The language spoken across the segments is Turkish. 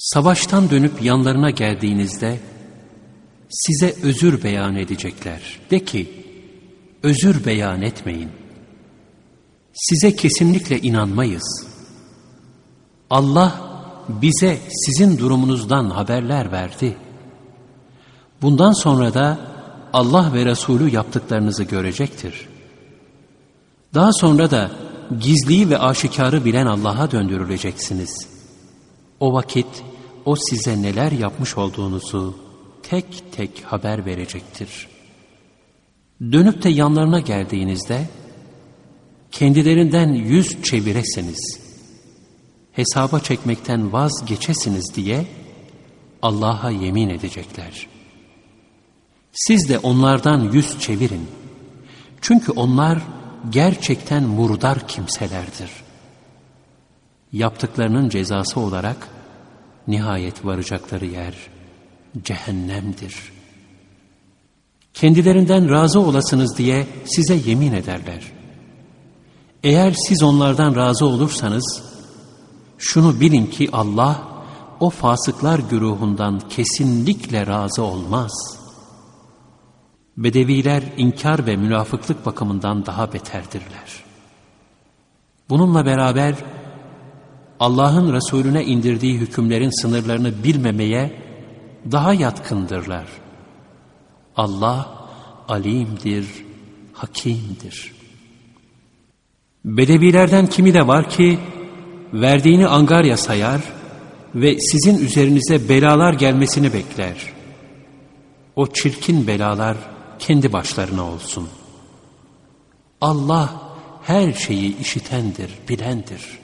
Savaştan dönüp yanlarına geldiğinizde size özür beyan edecekler. De ki, özür beyan etmeyin. Size kesinlikle inanmayız. Allah bize sizin durumunuzdan haberler verdi. Bundan sonra da Allah ve Resulü yaptıklarınızı görecektir. Daha sonra da gizliyi ve aşikarı bilen Allah'a döndürüleceksiniz. O vakit o size neler yapmış olduğunuzu tek tek haber verecektir. Dönüp de yanlarına geldiğinizde kendilerinden yüz çeviresiniz, hesaba çekmekten vazgeçesiniz diye Allah'a yemin edecekler. Siz de onlardan yüz çevirin. Çünkü onlar gerçekten murdar kimselerdir. Yaptıklarının cezası olarak nihayet varacakları yer cehennemdir. Kendilerinden razı olasınız diye size yemin ederler. Eğer siz onlardan razı olursanız, şunu bilin ki Allah o fasıklar güruhundan kesinlikle razı olmaz. Bedeviler inkar ve münafıklık bakımından daha beterdirler. Bununla beraber Allah'ın Resulüne indirdiği hükümlerin sınırlarını bilmemeye daha yatkındırlar. Allah alimdir, hakimdir. Bedevilerden kimi de var ki verdiğini angarya sayar ve sizin üzerinize belalar gelmesini bekler. O çirkin belalar kendi başlarına olsun. Allah her şeyi işitendir, bilendir.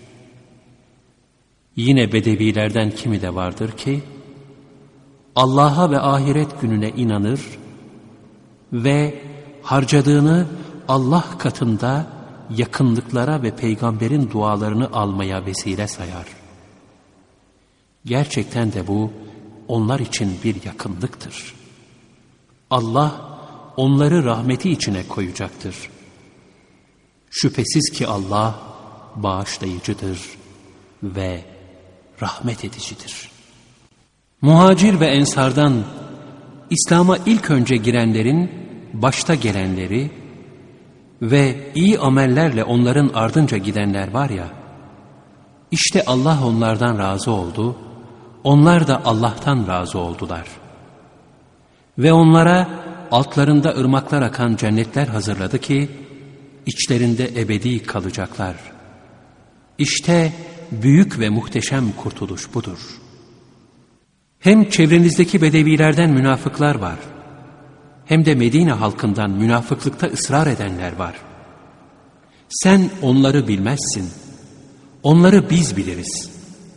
Yine bedevilerden kimi de vardır ki Allah'a ve ahiret gününe inanır ve harcadığını Allah katında yakınlıklara ve peygamberin dualarını almaya vesile sayar. Gerçekten de bu onlar için bir yakınlıktır. Allah onları rahmeti içine koyacaktır. Şüphesiz ki Allah bağışlayıcıdır ve rahmet edicidir. Muhacir ve ensardan İslam'a ilk önce girenlerin başta gelenleri ve iyi amellerle onların ardınca gidenler var ya, işte Allah onlardan razı oldu, onlar da Allah'tan razı oldular. Ve onlara altlarında ırmaklar akan cennetler hazırladı ki, içlerinde ebedi kalacaklar. İşte büyük ve muhteşem kurtuluş budur. Hem çevrenizdeki bedevilerden münafıklar var, hem de Medine halkından münafıklıkta ısrar edenler var. Sen onları bilmezsin, onları biz biliriz.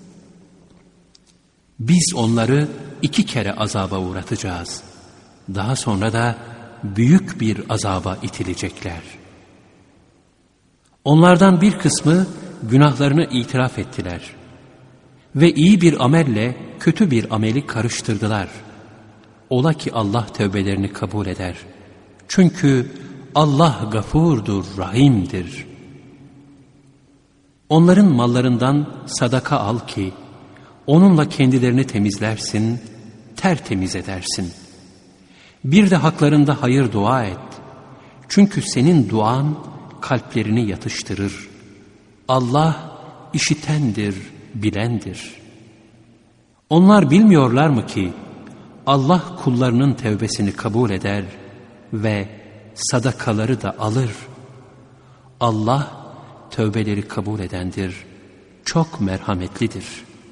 Biz onları 2 kere azaba uğratacağız. Daha sonra da büyük bir azaba itilecekler. Onlardan bir kısmı günahlarını itiraf ettiler ve iyi bir amelle kötü bir ameli karıştırdılar. Ola ki Allah tövbelerini kabul eder. Çünkü Allah gafurdur, rahimdir. Onların mallarından sadaka al ki onunla kendilerini temizlersin, tertemiz edersin. Bir de haklarında hayır dua et. Çünkü senin duan kalplerini yatıştırır. Allah işitendir, bilendir. Onlar bilmiyorlar mı ki Allah kullarının tevbesini kabul eder ve sadakaları da alır. Allah tövbeleri kabul edendir, çok merhametlidir.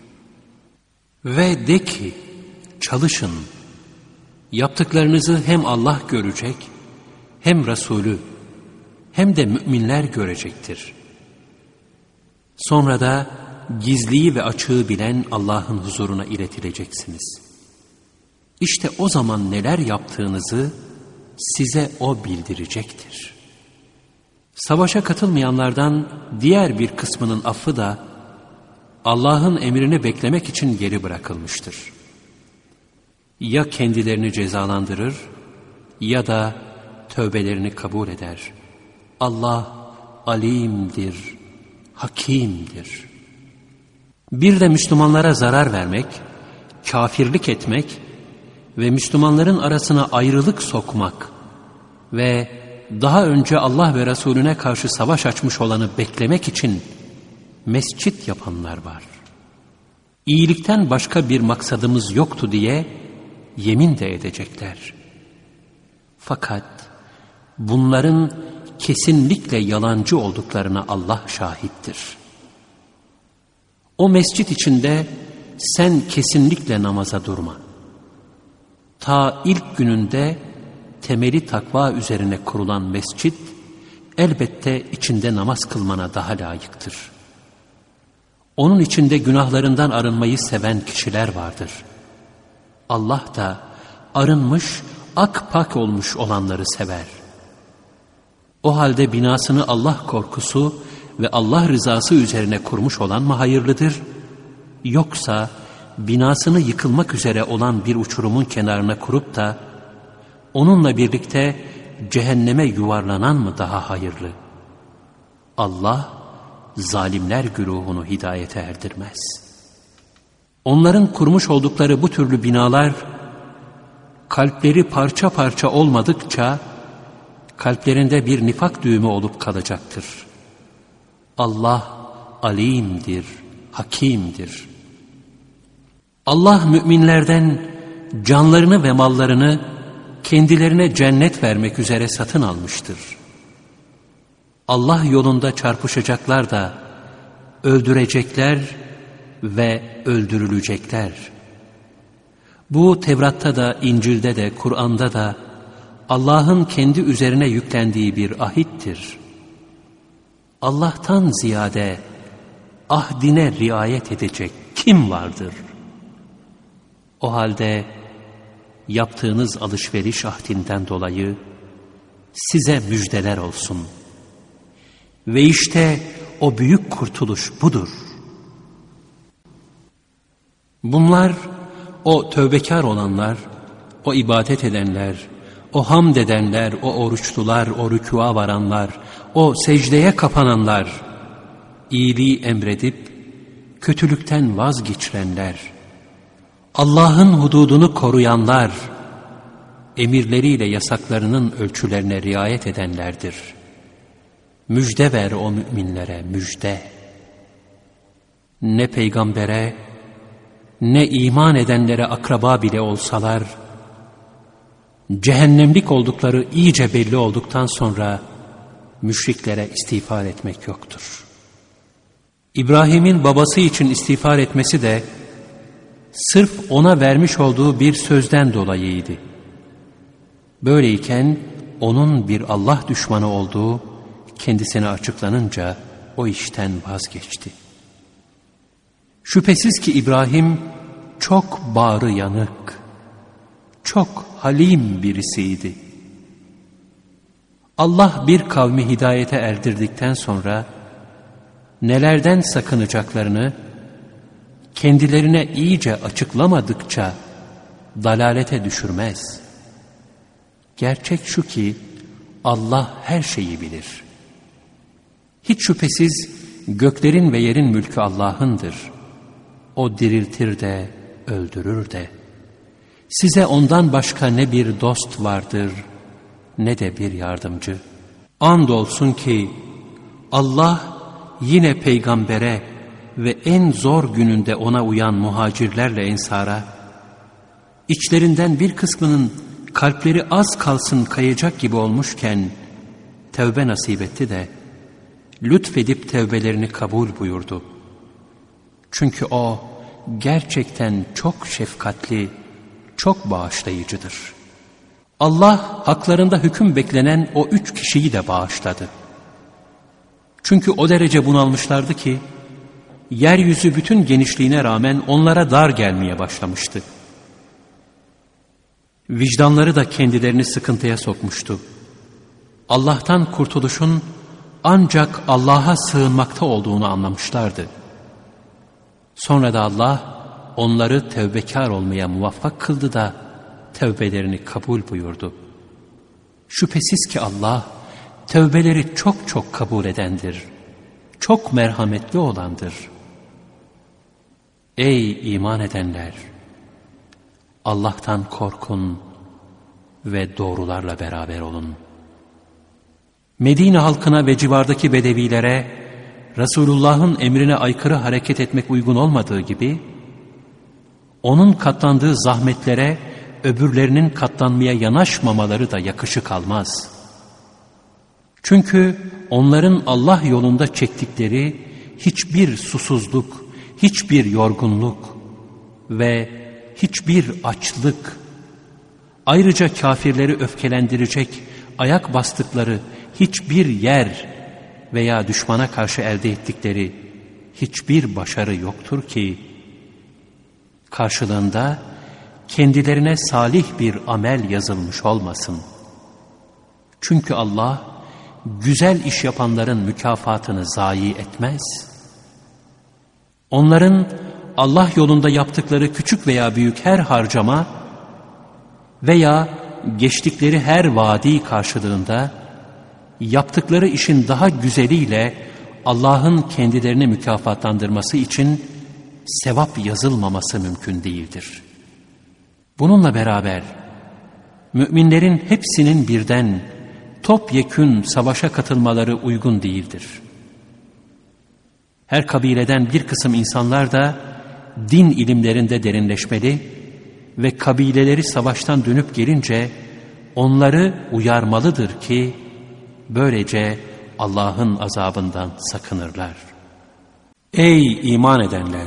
Ve de ki, çalışın, yaptıklarınızı hem Allah görecek, hem Resulü, hem de müminler görecektir. Sonra da gizliyi ve açığı bilen Allah'ın huzuruna iletileceksiniz. İşte o zaman neler yaptığınızı size O bildirecektir. Savaşa katılmayanlardan diğer bir kısmının affı da Allah'ın emrini beklemek için geri bırakılmıştır. Ya kendilerini cezalandırır ya da tövbelerini kabul eder. Allah alimdir, hakimdir. Bir de Müslümanlara zarar vermek kafirlik etmek ve Müslümanların arasına ayrılık sokmak ve daha önce Allah ve Resulüne karşı savaş açmış olanı beklemek için mescit yapanlar var. İyilikten başka bir maksadımız yoktu diye yemin de edecekler. Fakat bunların kesinlikle yalancı olduklarına Allah şahittir. O mescit içinde sen kesinlikle namaza durma. Ta ilk gününde temeli takva üzerine kurulan mescit, elbette içinde namaz kılmana daha layıktır. Onun içinde günahlarından arınmayı seven kişiler vardır. Allah da arınmış, akpak olmuş olanları sever. O halde binasını Allah korkusu ve Allah rızası üzerine kurmuş olan mı hayırlıdır? Yoksa binasını yıkılmak üzere olan bir uçurumun kenarına kurup da onunla birlikte cehenneme yuvarlanan mı daha hayırlı? Allah zalimler güruhunu hidayete erdirmez. Onların kurmuş oldukları bu türlü binalar kalpleri parça parça olmadıkça kalplerinde bir nifak düğümü olup kalacaktır. Allah alimdir, hakimdir. Allah müminlerden canlarını ve mallarını kendilerine cennet vermek üzere satın almıştır. Allah yolunda çarpışacaklar da öldürecekler ve öldürülecekler. Bu Tevrat'ta da, İncil'de de, Kur'an'da da Allah'ın kendi üzerine yüklendiği bir ahittir. Allah'tan ziyade ahdine riayet edecek kim vardır? O halde yaptığınız alışveriş ahdinden dolayı size müjdeler olsun. Ve işte o büyük kurtuluş budur. Bunlar o tövbekar olanlar, o ibadet edenler, o hamd edenler, o oruçlular, o rükûa varanlar, o secdeye kapananlar, iyiliği emredip kötülükten vazgeçirenler, Allah'ın hududunu koruyanlar, emirleriyle yasaklarının ölçülerine riayet edenlerdir. Müjde ver o müminlere, müjde. Ne peygambere, ne iman edenlere akraba bile olsalar, cehennemlik oldukları iyice belli olduktan sonra müşriklere istiğfar etmek yoktur. İbrahim'in babası için istiğfar etmesi de sırf ona vermiş olduğu bir sözden dolayıydı. Böyleyken onun bir Allah düşmanı olduğu kendisine açıklanınca o işten vazgeçti. Şüphesiz ki İbrahim çok bağrı yanık, çok halim birisiydi. Allah bir kavmi hidayete erdirdikten sonra nelerden sakınacaklarını kendilerine iyice açıklamadıkça dalalete düşürmez. Gerçek şu ki Allah her şeyi bilir. Hiç şüphesiz göklerin ve yerin mülkü Allah'ındır. O diriltir de öldürür de. Size ondan başka ne bir dost vardır ne de bir yardımcı. Andolsun ki Allah yine peygambere ve en zor gününde ona uyan muhacirlerle ensara, içlerinden bir kısmının kalpleri az kalsın kayacak gibi olmuşken tevbe nasip etti de lütfedip tevbelerini kabul buyurdu. Çünkü o gerçekten çok şefkatli, çok bağışlayıcıdır. Allah haklarında hüküm beklenen o 3 kişiyi de bağışladı. Çünkü o derece bunalmışlardı ki yeryüzü bütün genişliğine rağmen onlara dar gelmeye başlamıştı. Vicdanları da kendilerini sıkıntıya sokmuştu. Allah'tan kurtuluşun ancak Allah'a sığınmakta olduğunu anlamışlardı. Sonra da Allah onları tevbekar olmaya muvaffak kıldı da tevbelerini kabul buyurdu. Şüphesiz ki Allah tevbeleri çok çok kabul edendir. Çok merhametli olandır. Ey iman edenler! Allah'tan korkun ve doğrularla beraber olun. Medine halkına ve civardaki bedevilere Resulullah'ın emrine aykırı hareket etmek uygun olmadığı gibi, onun katlandığı zahmetlere öbürlerinin katlanmaya yanaşmamaları da yakışık almaz. Çünkü onların Allah yolunda çektikleri hiçbir susuzluk, hiçbir yorgunluk ve hiçbir açlık, ayrıca kafirleri öfkelendirecek ayak bastıkları hiçbir yer veya düşmana karşı elde ettikleri hiçbir başarı yoktur ki, karşılığında kendilerine salih bir amel yazılmış olmasın. Çünkü Allah, güzel iş yapanların mükafatını zayi etmez. Onların Allah yolunda yaptıkları küçük veya büyük her harcama veya geçtikleri her vadi karşılığında yaptıkları işin daha güzeliyle Allah'ın kendilerini mükafatlandırması için sevap yazılmaması mümkün değildir. Bununla beraber müminlerin hepsinin birden topyekün savaşa katılmaları uygun değildir. Her kabileden bir kısım insanlar da din ilimlerinde derinleşmeli ve kabileleri savaştan dönüp gelince onları uyarmalıdır ki böylece Allah'ın azabından sakınırlar. Ey iman edenler!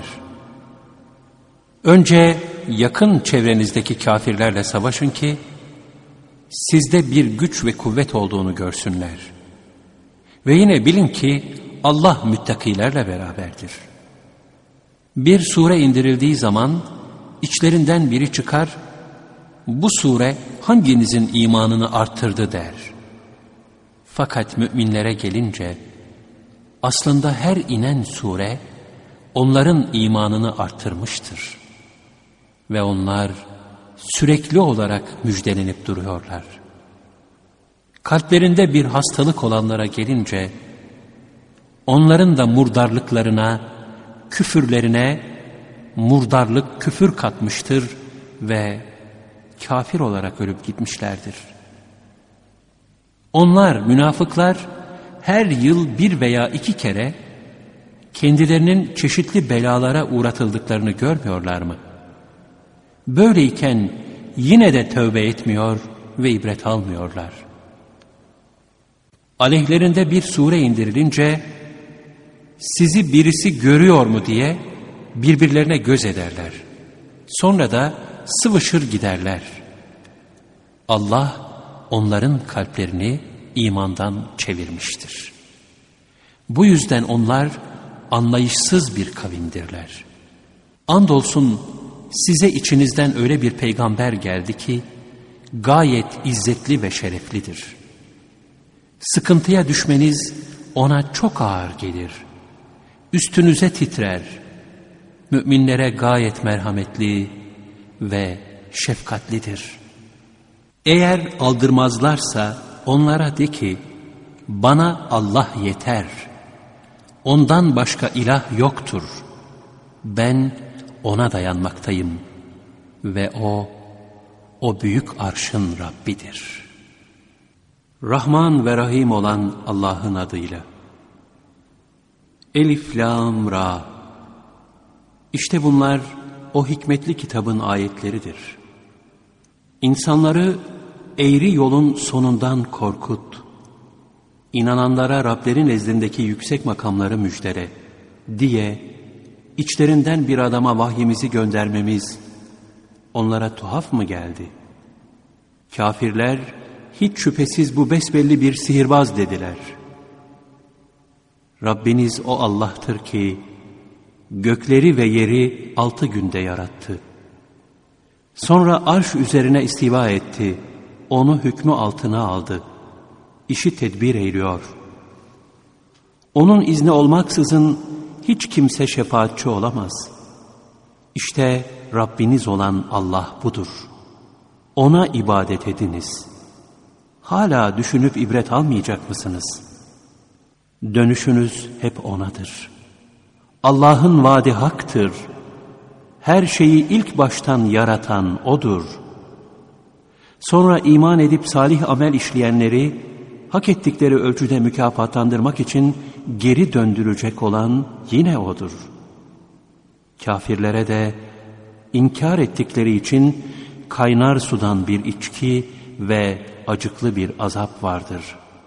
Önce yakın çevrenizdeki kafirlerle savaşın ki sizde bir güç ve kuvvet olduğunu görsünler. Ve yine bilin ki Allah müttakilerle beraberdir. Bir sure indirildiği zaman içlerinden biri çıkar, bu sure hanginizin imanını arttırdı der. Fakat müminlere gelince aslında her inen sure onların imanını arttırmıştır. Ve onlar sürekli olarak müjdelenip duruyorlar. Kalplerinde bir hastalık olanlara gelince onların da murdarlıklarına, küfürlerine murdarlık, küfür katmıştır ve kafir olarak ölüp gitmişlerdir. Onlar, münafıklar, her yıl bir veya iki kere kendilerinin çeşitli belalara uğratıldıklarını görmüyorlar mı? Böyleyken yine de tövbe etmiyor ve ibret almıyorlar. Aleyhlerinde bir sure indirilince sizi birisi görüyor mu diye birbirlerine göz ederler. Sonra da sıvışır giderler. Allah onların kalplerini imandan çevirmiştir. Bu yüzden onlar anlayışsız bir kavimdirler. Andolsun size içinizden öyle bir peygamber geldi ki gayet izzetli ve şereflidir. Sıkıntıya düşmeniz ona çok ağır gelir. Üstünüze titrer. Müminlere gayet merhametli ve şefkatlidir. Eğer aldırmazlarsa onlara de ki, bana Allah yeter. Ondan başka ilah yoktur. Ben ona dayanmaktayım ve o büyük arşın Rabbidir. Rahman ve Rahim olan Allah'ın adıyla. Elif, Lam, Ra. İşte bunlar o hikmetli kitabın ayetleridir. İnsanları eğri yolun sonundan korkut. İnananlara Rablerin nezdindeki yüksek makamları müjdele diye içlerinden bir adama vahyimizi göndermemiz onlara tuhaf mı geldi? Kafirler hiç şüphesiz bu besbelli bir sihirbaz dediler. Rabbiniz o Allah'tır ki gökleri ve yeri 6 günde yarattı. Sonra arş üzerine istiva etti. Onu hükmü altına aldı. İşi tedbir eyliyor. Onun izni olmaksızın hiç kimse şefaatçi olamaz. İşte Rabbiniz olan Allah budur. Ona ibadet ediniz. Hala düşünüp ibret almayacak mısınız? Dönüşünüz hep O'nadır. Allah'ın vaadi haktır. her şeyi ilk baştan yaratan O'dur. Sonra iman edip salih amel işleyenleri hak ettikleri ölçüde mükafatlandırmak için geri döndürecek olan yine O'dur. Kafirlere de inkar ettikleri için kaynar sudan bir içki ve acıklı bir azap vardır.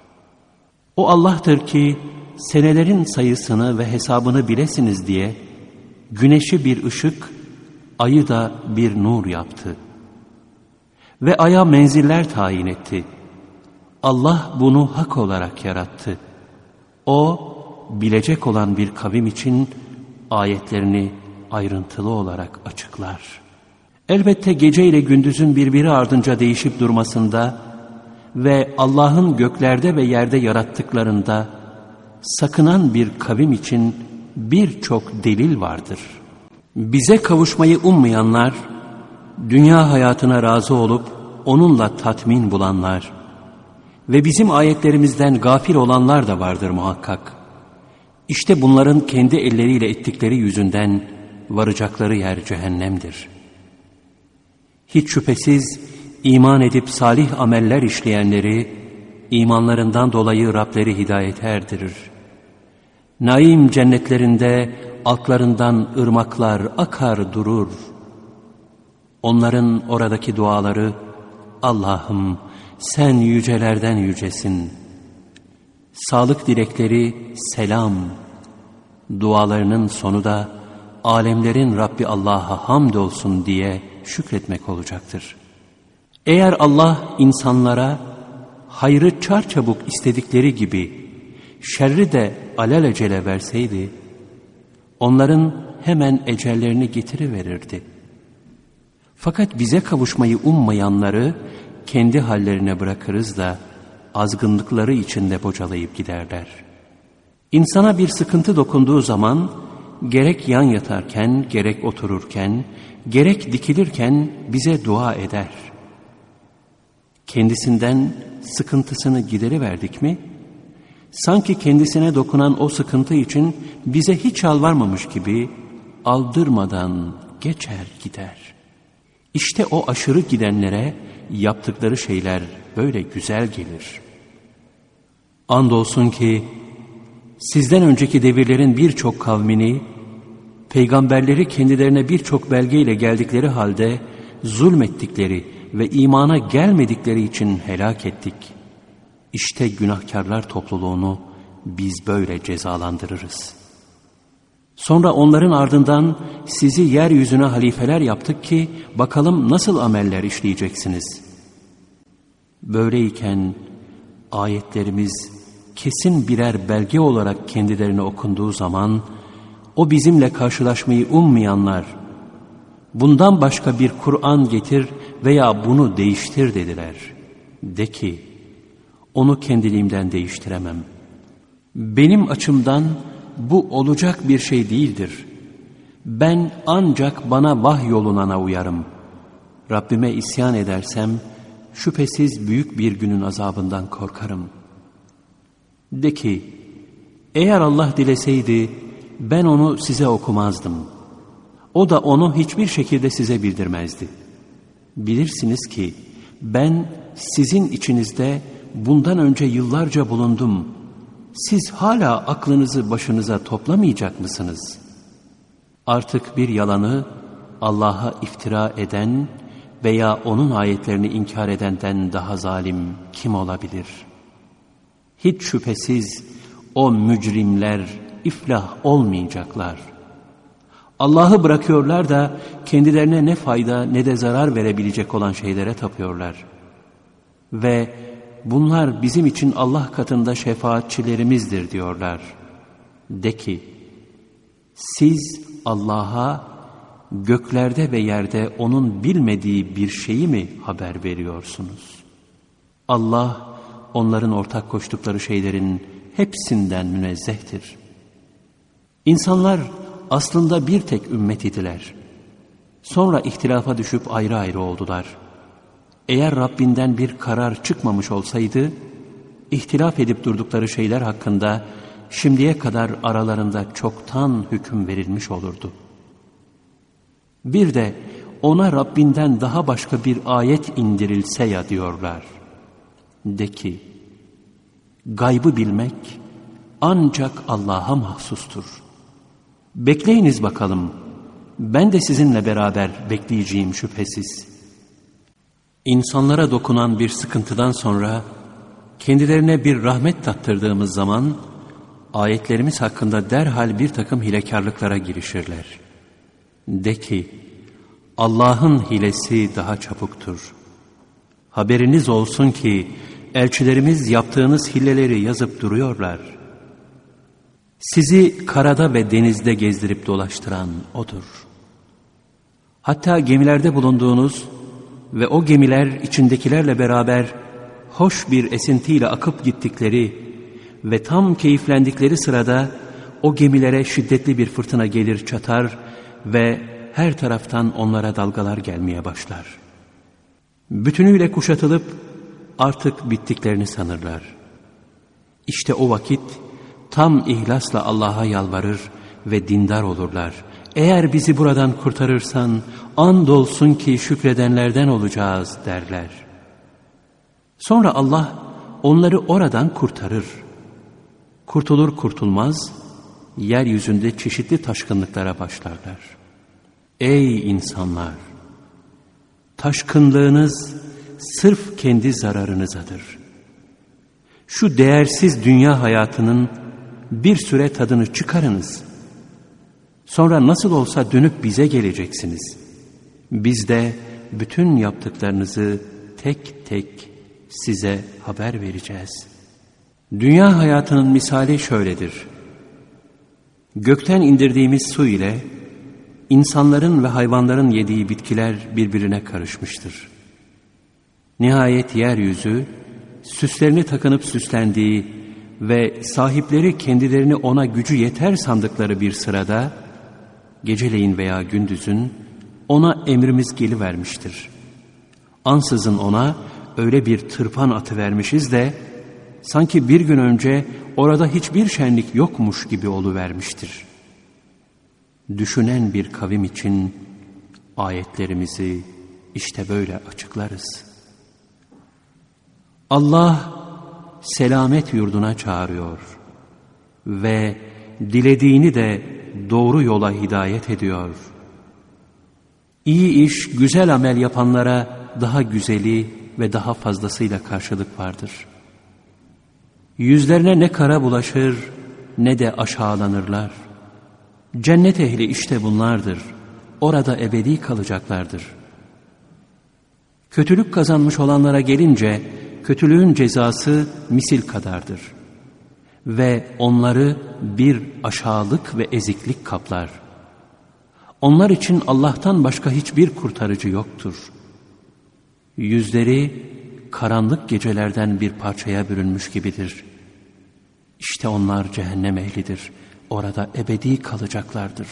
O Allah'tır ki senelerin sayısını ve hesabını bilesiniz diye güneşi bir ışık, ayı da bir nur yaptı. Ve aya menziller tayin etti. Allah bunu hak olarak yarattı. O, bilecek olan bir kavim için ayetlerini ayrıntılı olarak açıklar. Elbette gece ile gündüzün birbiri ardınca değişip durmasında ve Allah'ın göklerde ve yerde yarattıklarında sakınan bir kavim için birçok delil vardır. Bize kavuşmayı ummayanlar, dünya hayatına razı olup onunla tatmin bulanlar ve bizim ayetlerimizden gafil olanlar da vardır muhakkak. İşte bunların kendi elleriyle ettikleri yüzünden varacakları yer cehennemdir. Hiç şüphesiz iman edip salih ameller işleyenleri imanlarından dolayı Rableri hidayete erdirir. Naim cennetlerinde altlarından ırmaklar akar durur. Onların oradaki duaları, Allah'ım sen yücelerden yücesin. Sağlık dilekleri selam. Dualarının sonu da alemlerin Rabbi Allah'a hamdolsun diye şükretmek olacaktır. Eğer Allah insanlara hayrı çarçabuk istedikleri gibi şerri de alelacele verseydi, onların hemen ecellerini getiriverirdi. Fakat bize kavuşmayı ummayanları kendi hallerine bırakırız da azgınlıkları içinde bocalayıp giderler. İnsana bir sıkıntı dokunduğu zaman gerek yan yatarken, gerek otururken, gerek dikilirken bize dua eder. Kendisinden sıkıntısını gideriverdik mi, sanki kendisine dokunan o sıkıntı için bize hiç yalvarmamış gibi aldırmadan geçer gider. İşte o aşırı gidenlere yaptıkları şeyler böyle güzel gelir. Andolsun ki sizden önceki devirlerin birçok kavmini, peygamberleri kendilerine birçok belgeyle geldikleri halde zulmettikleri ve imana gelmedikleri için helak ettik. İşte günahkarlar topluluğunu biz böyle cezalandırırız. Sonra onların ardından sizi yeryüzüne halifeler yaptık ki bakalım nasıl ameller işleyeceksiniz. Böyleyken ayetlerimiz kesin birer belge olarak kendilerine okunduğu zaman o bizimle karşılaşmayı ummayanlar bundan başka bir Kur'an getir veya bunu değiştir dediler. De ki onu kendiliğimden değiştiremem. Benim açımdan bu olacak bir şey değildir. Ben ancak bana vahyolunana uyarım. Rabbime isyan edersem şüphesiz büyük bir günün azabından korkarım. De ki eğer Allah dileseydi ben onu size okumazdım. O da onu hiçbir şekilde size bildirmezdi. Bilirsiniz ki ben sizin içinizde bundan önce yıllarca bulundum. Siz hala aklınızı başınıza toplamayacak mısınız? Artık bir yalanı Allah'a iftira eden veya onun ayetlerini inkar edenden daha zalim kim olabilir? Hiç şüphesiz o mücrimler iflah olmayacaklar. Allah'ı bırakıyorlar da kendilerine ne fayda ne de zarar verebilecek olan şeylere tapıyorlar. Ve bunlar bizim için Allah katında şefaatçilerimizdir diyorlar. De ki, siz Allah'a göklerde ve yerde onun bilmediği bir şeyi mi haber veriyorsunuz? Allah onların ortak koştukları şeylerin hepsinden münezzehtir. İnsanlar aslında bir tek ümmet idiler. Sonra ihtilafa düşüp ayrı ayrı oldular. Eğer Rabbinden bir karar çıkmamış olsaydı, ihtilaf edip durdukları şeyler hakkında şimdiye kadar aralarında çoktan hüküm verilmiş olurdu. Bir de ona Rabbinden daha başka bir ayet indirilse ya diyorlar. De ki, gaybı bilmek ancak Allah'a mahsustur. Bekleyiniz bakalım, ben de sizinle beraber bekleyeceğim şüphesiz. İnsanlara dokunan bir sıkıntıdan sonra kendilerine bir rahmet tattırdığımız zaman ayetlerimiz hakkında derhal bir takım hilekarlıklara girişirler. De ki, Allah'ın hilesi daha çabuktur. Haberiniz olsun ki elçilerimiz yaptığınız hileleri yazıp duruyorlar. Sizi karada ve denizde gezdirip dolaştıran O'dur. Hatta gemilerde bulunduğunuz ve o gemiler içindekilerle beraber hoş bir esintiyle akıp gittikleri ve tam keyiflendikleri sırada o gemilere şiddetli bir fırtına gelir çatar ve her taraftan onlara dalgalar gelmeye başlar. Bütünüyle kuşatılıp artık bittiklerini sanırlar. İşte o vakit tam ihlasla Allah'a yalvarır ve dindar olurlar. Eğer bizi buradan kurtarırsan andolsun ki şükredenlerden olacağız derler. Sonra Allah onları oradan kurtarır. Kurtulur kurtulmaz yeryüzünde çeşitli taşkınlıklara başlarlar. Ey insanlar! Taşkınlığınız sırf kendi zararınızadır. Şu değersiz dünya hayatının bir süre tadını çıkarınız. Sonra nasıl olsa dönüp bize geleceksiniz. Biz de bütün yaptıklarınızı tek tek size haber vereceğiz. Dünya hayatının misali şöyledir. Gökten indirdiğimiz su ile insanların ve hayvanların yediği bitkiler birbirine karışmıştır. Nihayet yeryüzü, süslerini takınıp süslendiği ve sahipleri kendilerini ona gücü yeter sandıkları bir sırada, geceleyin veya gündüzün ona emrimiz gelivermiştir. Ansızın ona öyle bir tırpan atıvermişiz de, sanki bir gün önce orada hiçbir şenlik yokmuş gibi oluvermiştir. Düşünen bir kavim için ayetlerimizi işte böyle açıklarız. Allah selamet yurduna çağırıyor ve dilediğini de doğru yola hidayet ediyor. İyi iş, güzel amel yapanlara daha güzeli ve daha fazlasıyla karşılık vardır. Yüzlerine ne kara bulaşır ne de aşağılanırlar. Cennet ehli işte bunlardır. Orada ebedi kalacaklardır. Kötülük kazanmış olanlara gelince kötülüğün cezası misil kadardır. Ve onları bir aşağılık ve eziklik kaplar. Onlar için Allah'tan başka hiçbir kurtarıcı yoktur. Yüzleri karanlık gecelerden bir parçaya bürünmüş gibidir. İşte onlar cehennem ehlidir. Orada ebedi kalacaklardır.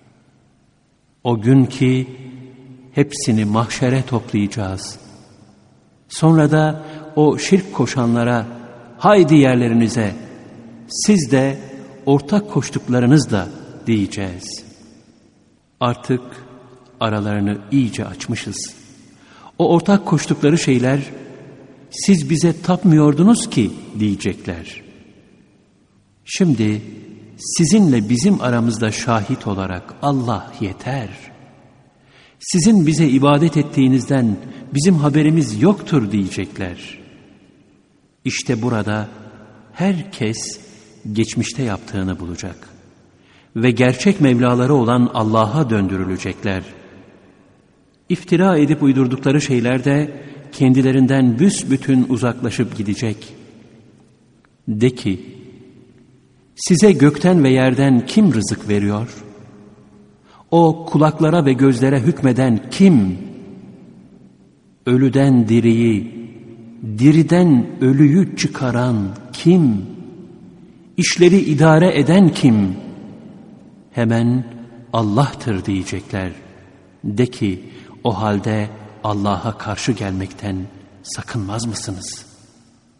O gün ki hepsini mahşere toplayacağız. Sonra da o şirk koşanlara haydi yerlerinize, siz de ortak koştuklarınız da diyeceğiz. Artık aralarını iyice açmışız. O ortak koştukları şeyler siz bize tapmıyordunuz ki diyecekler. Şimdi sizinle bizim aramızda şahit olarak Allah yeter. Sizin bize ibadet ettiğinizden bizim haberimiz yoktur diyecekler. İşte burada herkes geçmişte yaptığını bulacak ve gerçek Mevlaları olan Allah'a döndürülecekler. İftira edip uydurdukları şeyler de kendilerinden büsbütün uzaklaşıp gidecek. De ki, size gökten ve yerden kim rızık veriyor? O kulaklara ve gözlere hükmeden kim? Ölüden diriyi, diriden ölüyü çıkaran kim? İşleri idare eden kim? Hemen Allah'tır diyecekler. De ki, o halde Allah'a karşı gelmekten sakınmaz mısınız?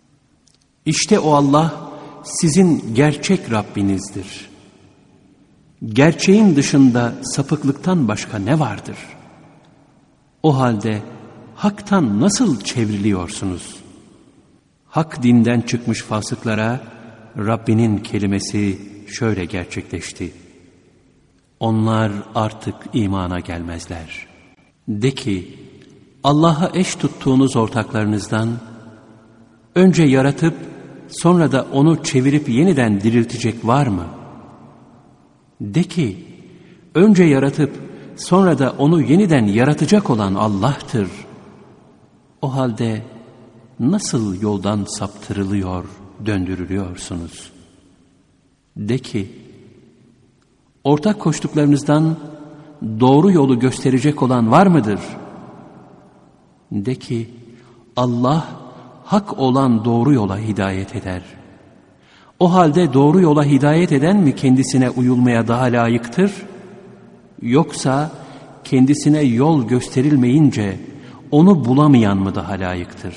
İşte o Allah sizin gerçek Rabbinizdir. Gerçeğin dışında sapıklıktan başka ne vardır? O halde haktan nasıl çevriliyorsunuz? Hak dinden çıkmış fasıklara Rabbinin kelimesi şöyle gerçekleşti: onlar artık imana gelmezler. De ki, Allah'a eş tuttuğunuz ortaklarınızdan önce yaratıp sonra da onu çevirip yeniden diriltecek var mı? De ki, önce yaratıp sonra da onu yeniden yaratacak olan Allah'tır. O halde nasıl yoldan saptırılıyor, döndürülüyorsunuz? De ki, ortak koştuklarınızdan doğru yolu gösterecek olan var mıdır? De ki, Allah hak olan doğru yola hidayet eder. O halde doğru yola hidayet eden mi kendisine uyulmaya daha layıktır? Yoksa kendisine yol gösterilmeyince onu bulamayan mı daha layıktır?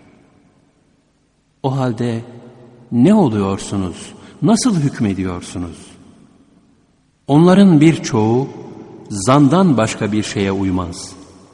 O halde ne oluyorsunuz? Nasıl hükmediyorsunuz? Onların birçoğu zandan başka bir şeye uymaz.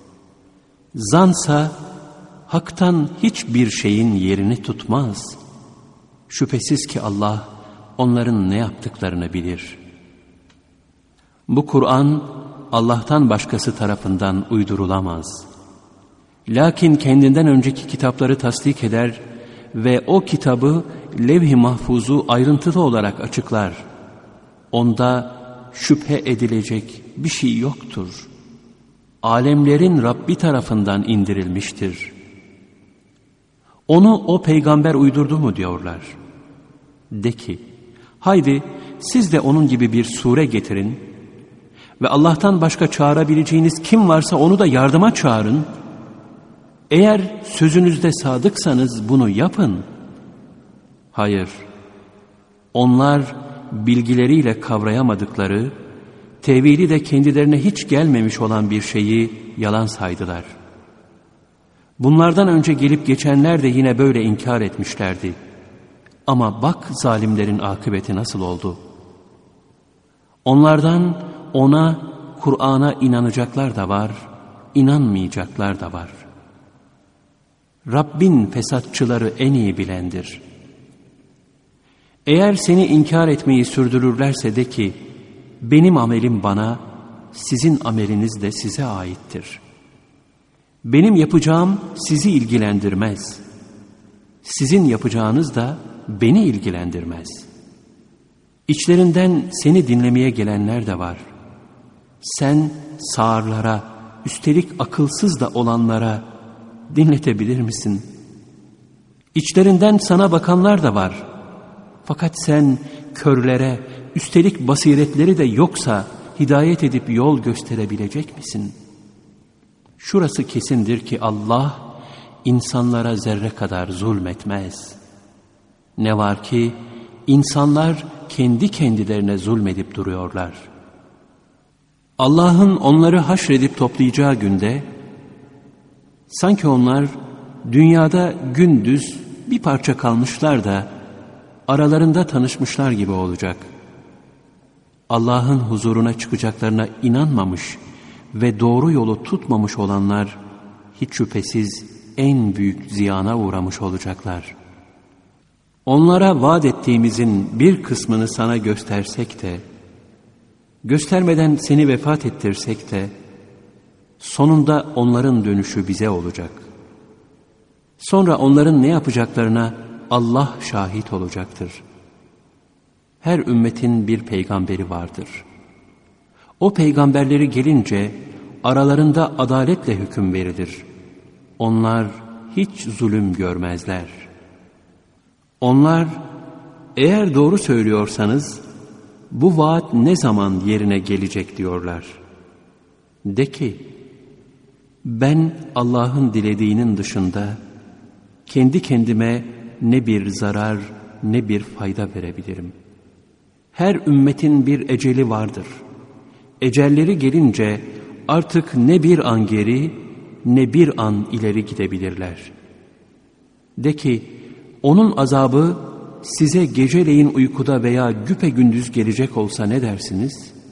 Zansa haktan hiçbir şeyin yerini tutmaz. Şüphesiz ki Allah onların ne yaptıklarını bilir. Bu Kur'an Allah'tan başkası tarafından uydurulamaz. Lakin kendinden önceki kitapları tasdik eder ve o kitabı levh-i mahfuzu ayrıntılı olarak açıklar. Onda şüphe edilecek bir şey yoktur. Alemlerin Rabbi tarafından indirilmiştir. Onu o peygamber uydurdu mu diyorlar. De ki, haydi siz de onun gibi bir sure getirin ve Allah'tan başka çağırabileceğiniz kim varsa onu da yardıma çağırın. Eğer sözünüzde sadıksanız bunu yapın. Hayır, onlar bilgileriyle kavrayamadıkları, tevili de kendilerine hiç gelmemiş olan bir şeyi yalan saydılar. Bunlardan önce gelip geçenler de yine böyle inkar etmişlerdi. Ama bak zalimlerin akıbeti nasıl oldu? Onlardan ona, Kur'an'a inanacaklar da var, inanmayacaklar da var. Rabbin fesatçıları en iyi bilendir. Eğer seni inkar etmeyi sürdürürlerse de ki, benim amelim bana, sizin ameliniz de size aittir. Benim yapacağım sizi ilgilendirmez. Sizin yapacağınız da beni ilgilendirmez. İçlerinden seni dinlemeye gelenler de var. Sen sağırlara, üstelik akılsız da olanlara dinletebilir misin? İçlerinden sana bakanlar da var. Fakat sen körlere, üstelik basiretleri de yoksa hidayet edip yol gösterebilecek misin? Şurası kesindir ki Allah insanlara zerre kadar zulmetmez. Ne var ki insanlar kendi kendilerine zulmedip duruyorlar. Allah'ın onları haşredip toplayacağı günde sanki onlar dünyada gündüz bir parça kalmışlar da aralarında tanışmışlar gibi olacak. Allah'ın huzuruna çıkacaklarına inanmamış ve doğru yolu tutmamış olanlar hiç şüphesiz en büyük ziyana uğramış olacaklar. Onlara vaat ettiğimizin bir kısmını sana göstersek de, göstermeden seni vefat ettirsek de, sonunda onların dönüşü bize olacak. Sonra onların ne yapacaklarına Allah şahit olacaktır. Her ümmetin bir peygamberi vardır. O peygamberleri gelince aralarında adaletle hüküm verilir. Onlar hiç zulüm görmezler. Onlar, eğer doğru söylüyorsanız bu vaat ne zaman yerine gelecek diyorlar. De ki, ben Allah'ın dilediğinin dışında kendi kendime ne bir zarar ne bir fayda verebilirim. Her ümmetin bir eceli vardır. Ecelleri gelince artık ne bir an geri ne bir an ileri gidebilirler. De ki, onun azabı size geceleyin uykuda veya güpegündüz gelecek olsa ne dersiniz?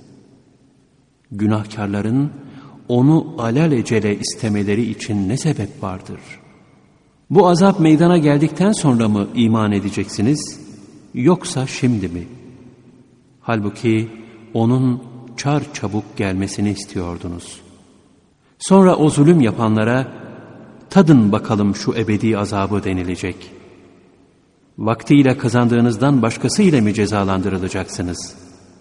Günahkarların onu alelacele istemeleri için ne sebep vardır? Bu azap meydana geldikten sonra mı iman edeceksiniz, yoksa şimdi mi? Halbuki onun çarçabuk gelmesini istiyordunuz. Sonra o zulüm yapanlara, tadın bakalım şu ebedi azabı denilecek. Vaktiyle kazandığınızdan başkasıyla mı cezalandırılacaksınız?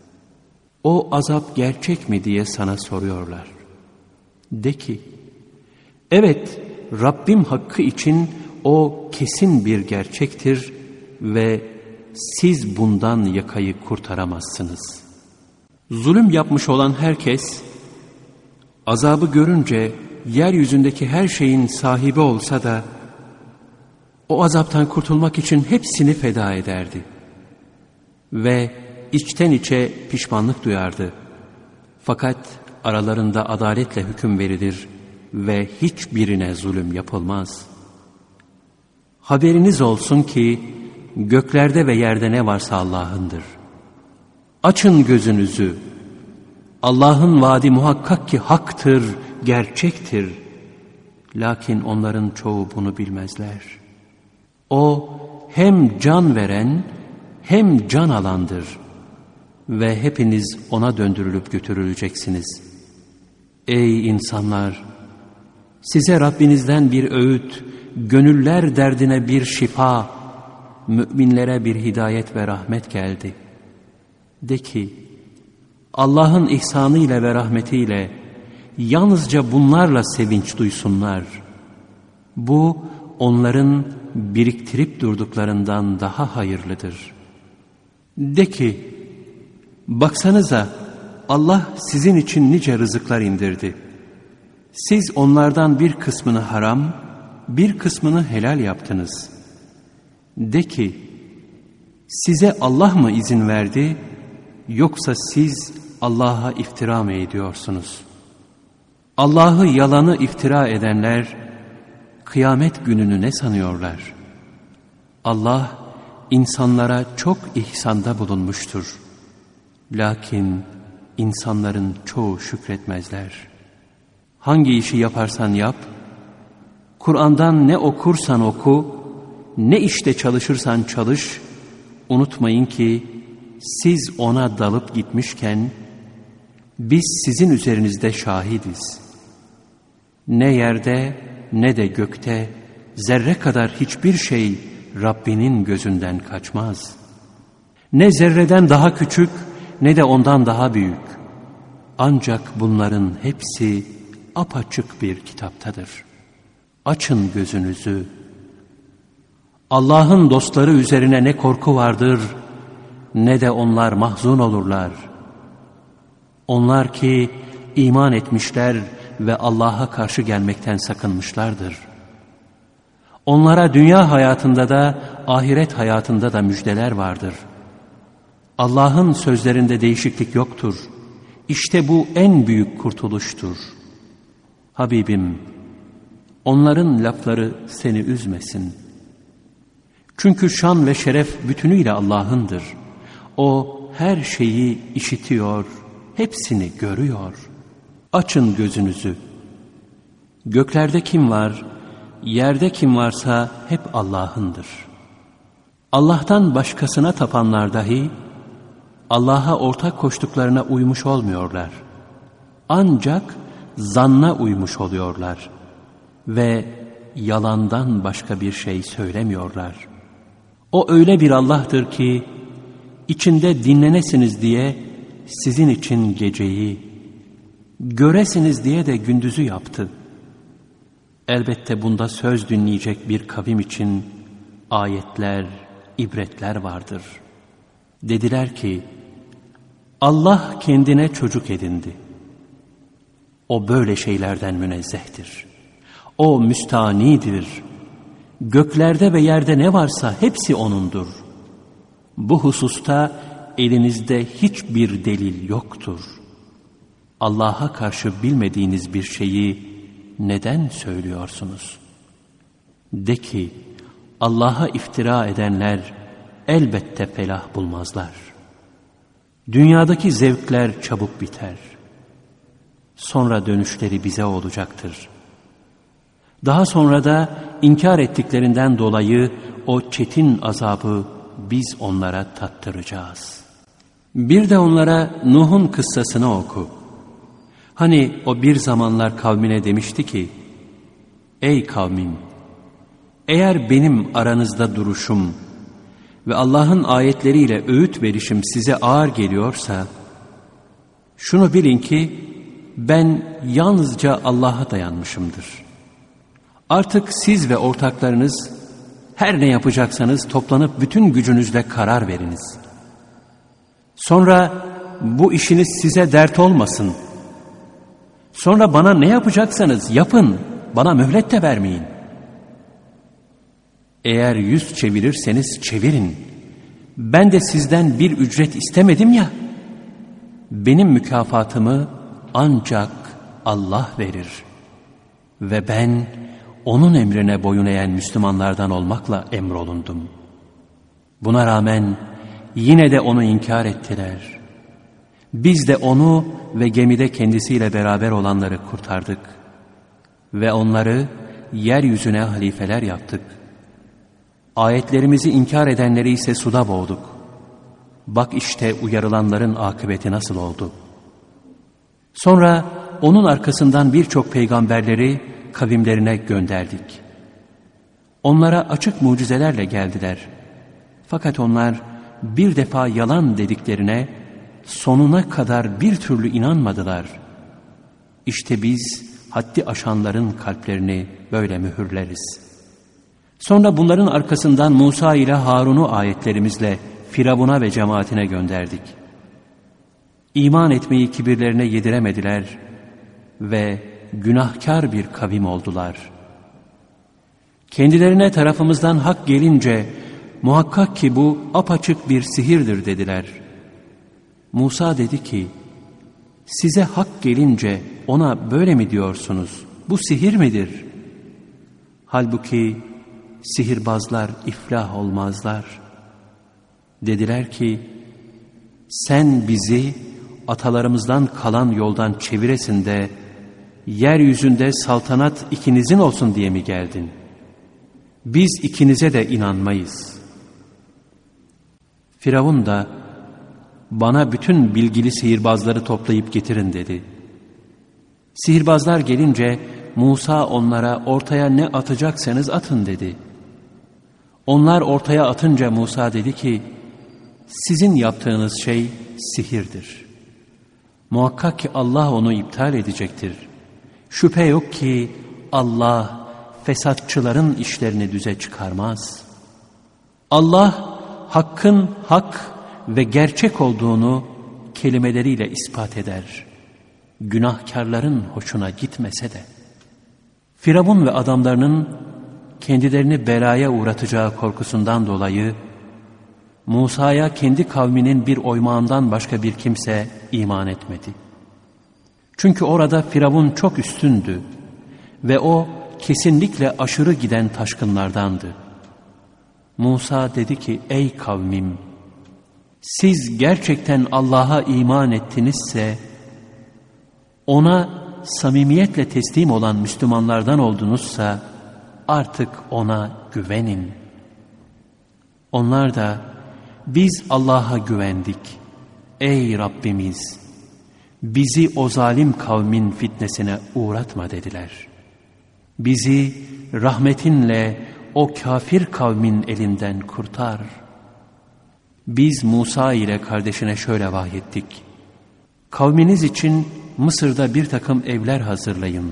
O azap gerçek mi diye sana soruyorlar. De ki, evet, Rabbim hakkı için o kesin bir gerçektir ve siz bundan yakayı kurtaramazsınız. Zulüm yapmış olan herkes, azabı görünce yeryüzündeki her şeyin sahibi olsa da, o azaptan kurtulmak için hepsini feda ederdi. Ve içten içe pişmanlık duyardı. Fakat aralarında adaletle hüküm verilir ve hiçbirine zulüm yapılmaz. Haberiniz olsun ki göklerde ve yerde ne varsa Allah'ındır. Açın gözünüzü. Allah'ın vaadi muhakkak ki haktır, gerçektir. Lakin onların çoğu bunu bilmezler. O hem can veren hem can alandır ve hepiniz ona döndürülüp götürüleceksiniz. Ey insanlar! Size Rabbinizden bir öğüt, gönüller derdine bir şifa, müminlere bir hidayet ve rahmet geldi. De ki, Allah'ın ihsanıyla ve rahmetiyle yalnızca bunlarla sevinç duysunlar. Bu onların biriktirip durduklarından daha hayırlıdır. De ki, baksanıza Allah sizin için nice rızıklar indirdi. Siz onlardan bir kısmını haram, bir kısmını helal yaptınız. De ki, size Allah mı izin verdi, yoksa siz Allah'a iftira mı ediyorsunuz? Allah'ı yalanı iftira edenler, kıyamet gününü ne sanıyorlar? Allah, insanlara çok ihsanda bulunmuştur. Lakin insanların çoğu şükretmezler. Hangi işi yaparsan yap, Kur'an'dan ne okursan oku, ne işte çalışırsan çalış, unutmayın ki siz ona dalıp gitmişken biz sizin üzerinizde şahidiz. Ne yerde ne de gökte zerre kadar hiçbir şey Rabbinin gözünden kaçmaz. Ne zerreden daha küçük ne de ondan daha büyük. Ancak bunların hepsi apaçık bir kitaptadır. Açın gözünüzü. Allah'ın dostları üzerine ne korku vardır, ne de onlar mahzun olurlar. Onlar ki iman etmişler ve Allah'a karşı gelmekten sakınmışlardır. Onlara dünya hayatında da ahiret hayatında da müjdeler vardır. Allah'ın sözlerinde değişiklik yoktur. İşte bu en büyük kurtuluştur. Habibim, onların lafları seni üzmesin. Çünkü şan ve şeref bütünüyle Allah'ındır. O her şeyi işitiyor, hepsini görüyor. Açın gözünüzü. Göklerde kim var, yerde kim varsa hep Allah'ındır. Allah'tan başkasına tapanlar dahi Allah'a ortak koştuklarına uymuş olmuyorlar. Ancak zanna uymuş oluyorlar ve yalandan başka bir şey söylemiyorlar. O öyle bir Allah'tır ki içinde dinlenesiniz diye sizin için geceyi, göresiniz diye de gündüzü yaptı. Elbette bunda söz dinleyecek bir kavim için ayetler, ibretler vardır. Dediler ki, Allah kendine çocuk edindi. O böyle şeylerden münezzehtir. O müstanidir. Göklerde ve yerde ne varsa hepsi O'nundur. Bu hususta elinizde hiçbir delil yoktur. Allah'a karşı bilmediğiniz bir şeyi neden söylüyorsunuz? De ki, Allah'a iftira edenler elbette felah bulmazlar. Dünyadaki zevkler çabuk biter. Sonra dönüşleri bize olacaktır. Daha sonra da inkar ettiklerinden dolayı o çetin azabı biz onlara tattıracağız. Bir de onlara Nuh'un kıssasını oku. Hani o bir zamanlar kavmine demişti ki, ey kavmim, eğer benim aranızda duruşum ve Allah'ın ayetleriyle öğüt verişim size ağır geliyorsa, şunu bilin ki ben yalnızca Allah'a dayanmışımdır. Artık siz ve ortaklarınız her ne yapacaksanız toplanıp bütün gücünüzle karar veriniz. Sonra bu işiniz size dert olmasın. Sonra bana ne yapacaksanız yapın, bana mühlet de vermeyin. Eğer yüz çevirirseniz çevirin. Ben de sizden bir ücret istemedim ya. Benim mükafatımı ancak Allah verir. Ve ben onun emrine boyun eğen Müslümanlardan olmakla emrolundum. Buna rağmen yine de onu inkar ettiler. Biz de onu ve gemide kendisiyle beraber olanları kurtardık. Ve onları yeryüzüne halifeler yaptık. Ayetlerimizi inkar edenleri ise suda boğduk. Bak işte uyarılanların akıbeti nasıl oldu. Sonra onun arkasından birçok peygamberleri kavimlerine gönderdik. Onlara açık mucizelerle geldiler. Fakat onlar bir defa yalan dediklerine sonuna kadar bir türlü inanmadılar. İşte biz haddi aşanların kalplerini böyle mühürleriz. Sonra bunların arkasından Musa ile Harun'u ayetlerimizle Firavun'a ve cemaatine gönderdik. İman etmeyi kibirlerine yediremediler ve günahkar bir kavim oldular. Kendilerine tarafımızdan hak gelince muhakkak ki bu apaçık bir sihirdir dediler. Musa dedi ki, size hak gelince ona böyle mi diyorsunuz? Bu sihir midir? Halbuki sihirbazlar iflah olmazlar. Dediler ki, sen bizi atalarımızdan kalan yoldan çeviresin de yeryüzünde saltanat ikinizin olsun diye mi geldin? Biz ikinize de inanmayız. Firavun da bana bütün bilgili sihirbazları toplayıp getirin dedi. Sihirbazlar gelince Musa onlara ortaya ne atacaksanız atın dedi. Onlar ortaya atınca Musa dedi ki, sizin yaptığınız şey sihirdir. Muhakkak ki Allah onu iptal edecektir. Şüphe yok ki Allah fesatçıların işlerini düze çıkarmaz. Allah hakkın hak ve gerçek olduğunu kelimeleriyle ispat eder. Günahkarların hoşuna gitmese de. Firavun ve adamlarının kendilerini belaya uğratacağı korkusundan dolayı Musa'ya kendi kavminin bir oymağından başka bir kimse iman etmedi. Çünkü orada Firavun çok üstündü ve o kesinlikle aşırı giden taşkınlardandı. Musa dedi ki, ey kavmim, siz gerçekten Allah'a iman ettinizse, ona samimiyetle teslim olan Müslümanlardan oldunuzsa, artık ona güvenin. Onlar da, biz Allah'a güvendik. Ey Rabbimiz, bizi o zalim kavmin fitnesine uğratma dediler. Bizi rahmetinle o kafir kavmin elinden kurtar. Biz Musa ile kardeşine şöyle vahyettik. Kavminiz için Mısır'da bir takım evler hazırlayın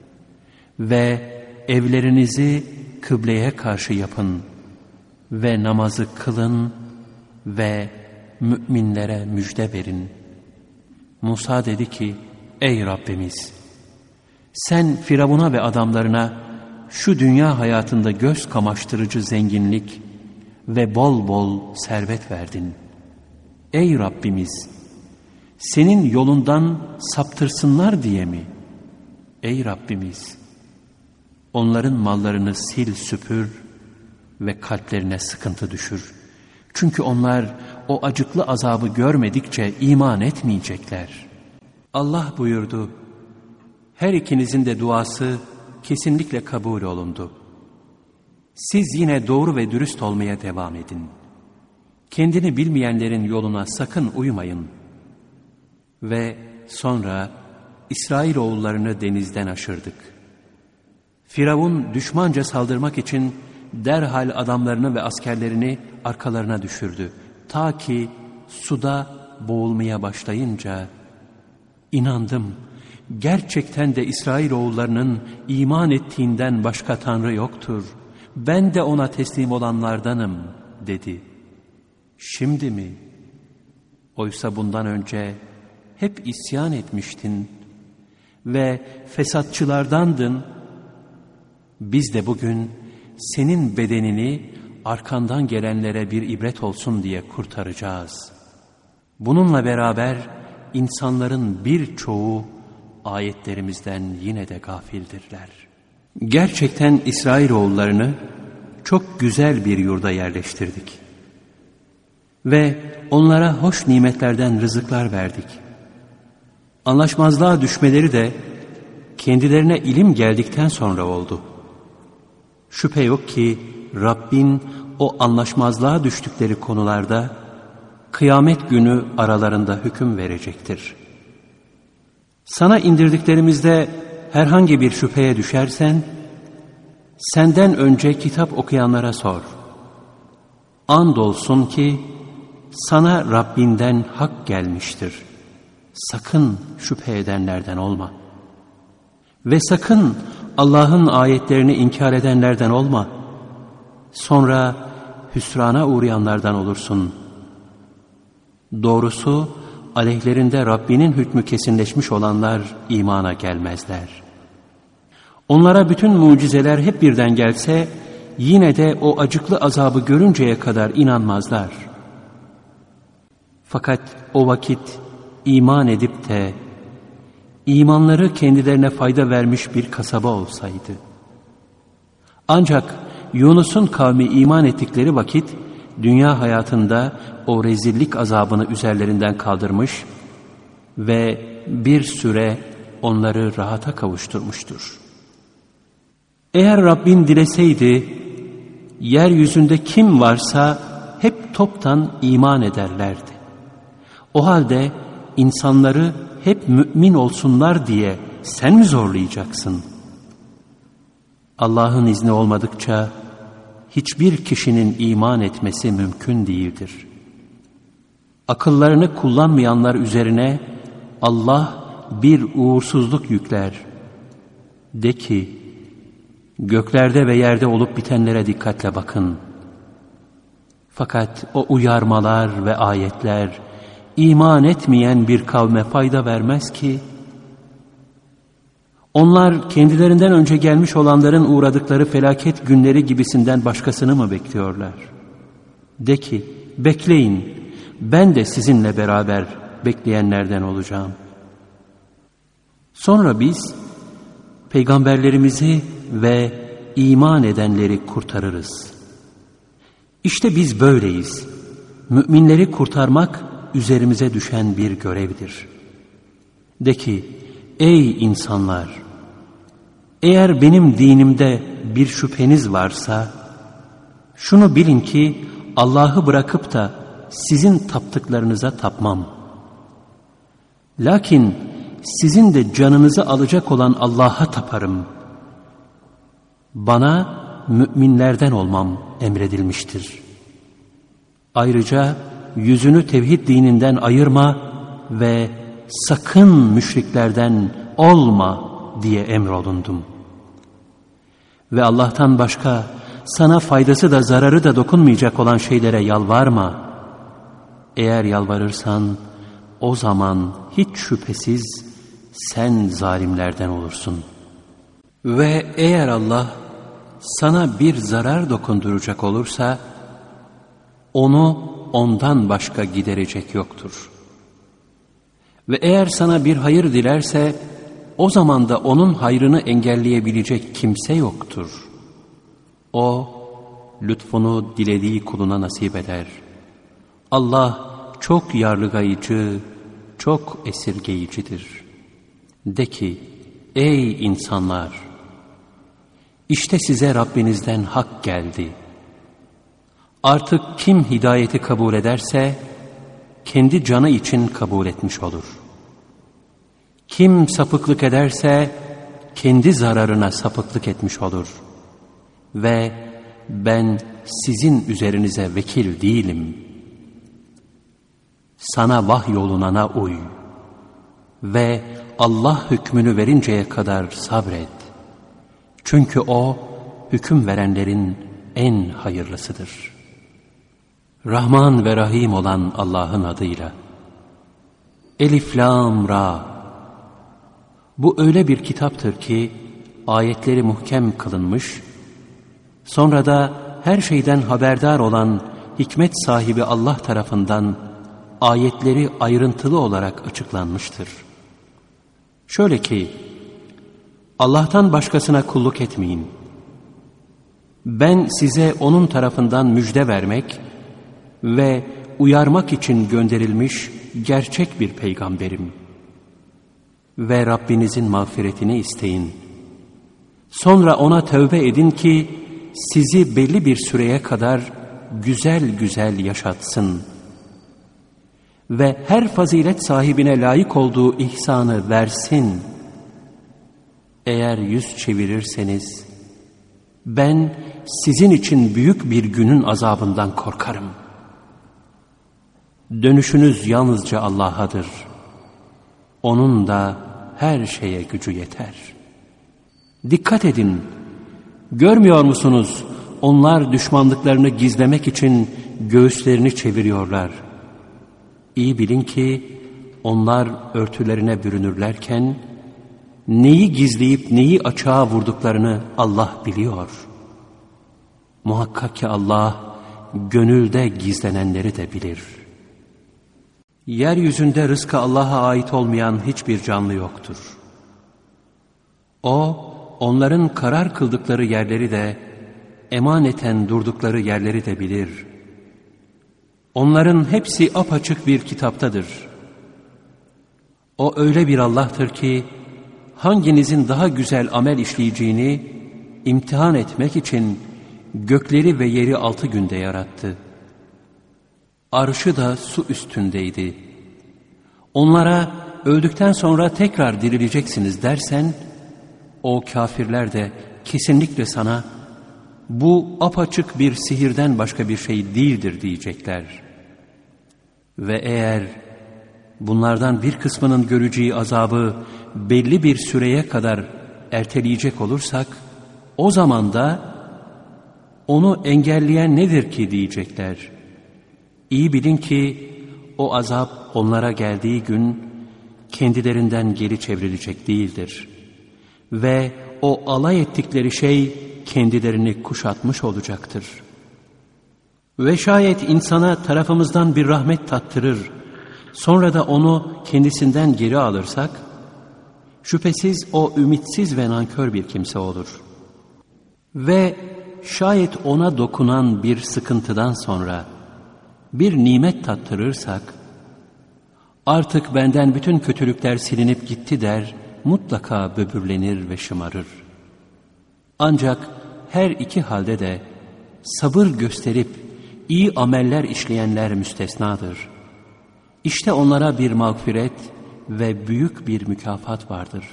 ve evlerinizi kıbleye karşı yapın ve namazı kılın ve müminlere müjde verin. Musa dedi ki, ey Rabbimiz, sen Firavun'a ve adamlarına şu dünya hayatında göz kamaştırıcı zenginlik ve bol bol servet verdin. Ey Rabbimiz, senin yolundan saptırsınlar diye mi? Ey Rabbimiz, onların mallarını sil süpür ve kalplerine sıkıntı düşür. Çünkü onlar o acıklı azabı görmedikçe iman etmeyecekler. Allah buyurdu, her ikinizin de duası kesinlikle kabul olundu. Siz yine doğru ve dürüst olmaya devam edin. Kendini bilmeyenlerin yoluna sakın uymayın. Ve sonra İsrailoğullarını denizden aşırdık. Firavun düşmanca saldırmak için derhal adamlarını ve askerlerini arkalarına düşürdü. Ta ki suda boğulmaya başlayınca, inandım, gerçekten de İsrailoğullarının iman ettiğinden başka Tanrı yoktur. Ben de ona teslim olanlardanım dedi. Şimdi mi? Oysa bundan önce hep isyan etmiştin ve fesatçılardandın. Biz de bugün senin bedenini arkandan gelenlere bir ibret olsun diye kurtaracağız. Bununla beraber insanların birçoğu ayetlerimizden yine de gafildirler. Gerçekten İsrailoğullarını çok güzel bir yurda yerleştirdik. Ve onlara hoş nimetlerden rızıklar verdik. Anlaşmazlığa düşmeleri de kendilerine ilim geldikten sonra oldu. Şüphe yok ki Rabbin o anlaşmazlığa düştükleri konularda kıyamet günü aralarında hüküm verecektir. Sana indirdiklerimizde herhangi bir şüpheye düşersen, senden önce kitap okuyanlara sor. Andolsun ki sana Rabbinden hak gelmiştir. Sakın şüphe edenlerden olma. Ve sakın Allah'ın ayetlerini inkar edenlerden olma. Sonra hüsrana uğrayanlardan olursun. Doğrusu aleyhlerinde Rabbinin hükmü kesinleşmiş olanlar imana gelmezler. Onlara bütün mucizeler hep birden gelse, yine de o acıklı azabı görünceye kadar inanmazlar. Fakat o vakit iman edip de imanları kendilerine fayda vermiş bir kasaba olsaydı. Ancak Yunus'un kavmi iman ettikleri vakit dünya hayatında o rezillik azabını üzerlerinden kaldırmış ve bir süre onları rahata kavuşturmuştur. Eğer Rabbin dileseydi, yeryüzünde kim varsa hep toptan iman ederlerdi. O halde insanları hep mümin olsunlar diye sen mi zorlayacaksın? Allah'ın izni olmadıkça hiçbir kişinin iman etmesi mümkün değildir. Akıllarını kullanmayanlar üzerine Allah bir uğursuzluk yükler. De ki, göklerde ve yerde olup bitenlere dikkatle bakın. Fakat o uyarmalar ve ayetler iman etmeyen bir kavme fayda vermez ki. Onlar kendilerinden önce gelmiş olanların uğradıkları felaket günleri gibisinden başkasını mı bekliyorlar? De ki, bekleyin, ben de sizinle beraber bekleyenlerden olacağım. Sonra biz peygamberlerimizi ve iman edenleri kurtarırız. İşte biz böyleyiz. Müminleri kurtarmak üzerimize düşen bir görevdir. De ki, ey insanlar! Eğer benim dinimde bir şüpheniz varsa, şunu bilin ki Allah'ı bırakıp da sizin taptıklarınıza tapmam. Lakin sizin de canınızı alacak olan Allah'a taparım. Bana müminlerden olmam emredilmiştir. Ayrıca yüzünü tevhid dininden ayırma ve sakın müşriklerden olma diye emrolundum. Ve Allah'tan başka sana faydası da zararı da dokunmayacak olan şeylere yalvarma. Eğer yalvarırsan o zaman hiç şüphesiz sen zalimlerden olursun. Ve eğer Allah sana bir zarar dokunduracak olursa onu ondan başka giderecek yoktur. Ve eğer sana bir hayır dilerse o zaman da onun hayrını engelleyebilecek kimse yoktur. O lütfunu dilediği kuluna nasip eder. Allah çok yarlıgayıcı, çok esirgeyicidir. De ki, Ey insanlar! İşte size Rabbinizden hak geldi. Artık kim hidayeti kabul ederse, kendi canı için kabul etmiş olur. Kim sapıklık ederse, kendi zararına sapıklık etmiş olur. Ve ben sizin üzerinize vekil değilim. Sana vahyolunana uy ve Allah hükmünü verinceye kadar sabret. Çünkü O, hüküm verenlerin en hayırlısıdır. Rahman ve Rahim olan Allah'ın adıyla. Elif, Lam, Ra. Bu öyle bir kitaptır ki, ayetleri muhkem kılınmış, sonra da her şeyden haberdar olan hikmet sahibi Allah tarafından ayetleri ayrıntılı olarak açıklanmıştır. Şöyle ki, Allah'tan başkasına kulluk etmeyin. Ben size O'nun tarafından müjde vermek ve uyarmak için gönderilmiş gerçek bir peygamberim. Ve Rabbinizin mağfiretini isteyin. Sonra O'na tövbe edin ki sizi belli bir süreye kadar güzel güzel yaşatsın. Ve her fazilet sahibine layık olduğu ihsanı versin. Eğer yüz çevirirseniz, ben sizin için büyük bir günün azabından korkarım. Dönüşünüz yalnızca Allah'adır. O'nun da her şeye gücü yeter. Dikkat edin, görmüyor musunuz? Onlar düşmanlıklarını gizlemek için göğüslerini çeviriyorlar. İyi bilin ki onlar örtülerine bürünürlerken neyi gizleyip neyi açığa vurduklarını Allah biliyor. Muhakkak ki Allah gönülde gizlenenleri de bilir. Yeryüzünde rızkı Allah'a ait olmayan hiçbir canlı yoktur. O, onların karar kıldıkları yerleri de, emaneten durdukları yerleri de bilir. Onların hepsi apaçık bir kitaptadır. O öyle bir Allah'tır ki, hanginizin daha güzel amel işleyeceğini imtihan etmek için gökleri ve yeri 6 günde yarattı. Arşı da su üstündeydi. Onlara öldükten sonra tekrar dirileceksiniz dersen, o kafirler de kesinlikle sana bu apaçık bir sihirden başka bir şey değildir diyecekler. Ve eğer bunlardan bir kısmının göreceği azabı belli bir süreye kadar erteleyecek olursak, o zaman da onu engelleyen nedir ki diyecekler. İyi bilin ki o azap onlara geldiği gün kendilerinden geri çevrilecek değildir. Ve o alay ettikleri şey kendilerini kuşatmış olacaktır. Ve şayet insana tarafımızdan bir rahmet tattırır, sonra da onu kendisinden geri alırsak, şüphesiz o ümitsiz ve nankör bir kimse olur. Ve şayet ona dokunan bir sıkıntıdan sonra bir nimet tattırırsak, artık benden bütün kötülükler silinip gitti der, mutlaka böbürlenir ve şımarır. Ancak her iki halde de sabır gösterip iyi ameller işleyenler müstesnadır. İşte onlara bir mağfiret ve büyük bir mükafat vardır.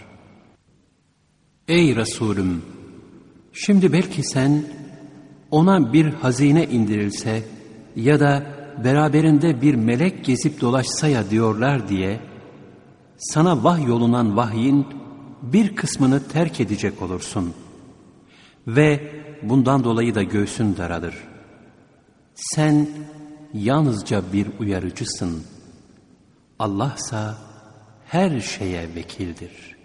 Ey Resulüm! Şimdi belki sen ona bir hazine indirilse ya da beraberinde bir melek gezip dolaşsa ya diyorlar diye sana vahyolunan vahyin bir kısmını terk edecek olursun. Ve bundan dolayı da göğsün daralır. Sen yalnızca bir uyarıcısın. Allah'sa her şeye vekildir.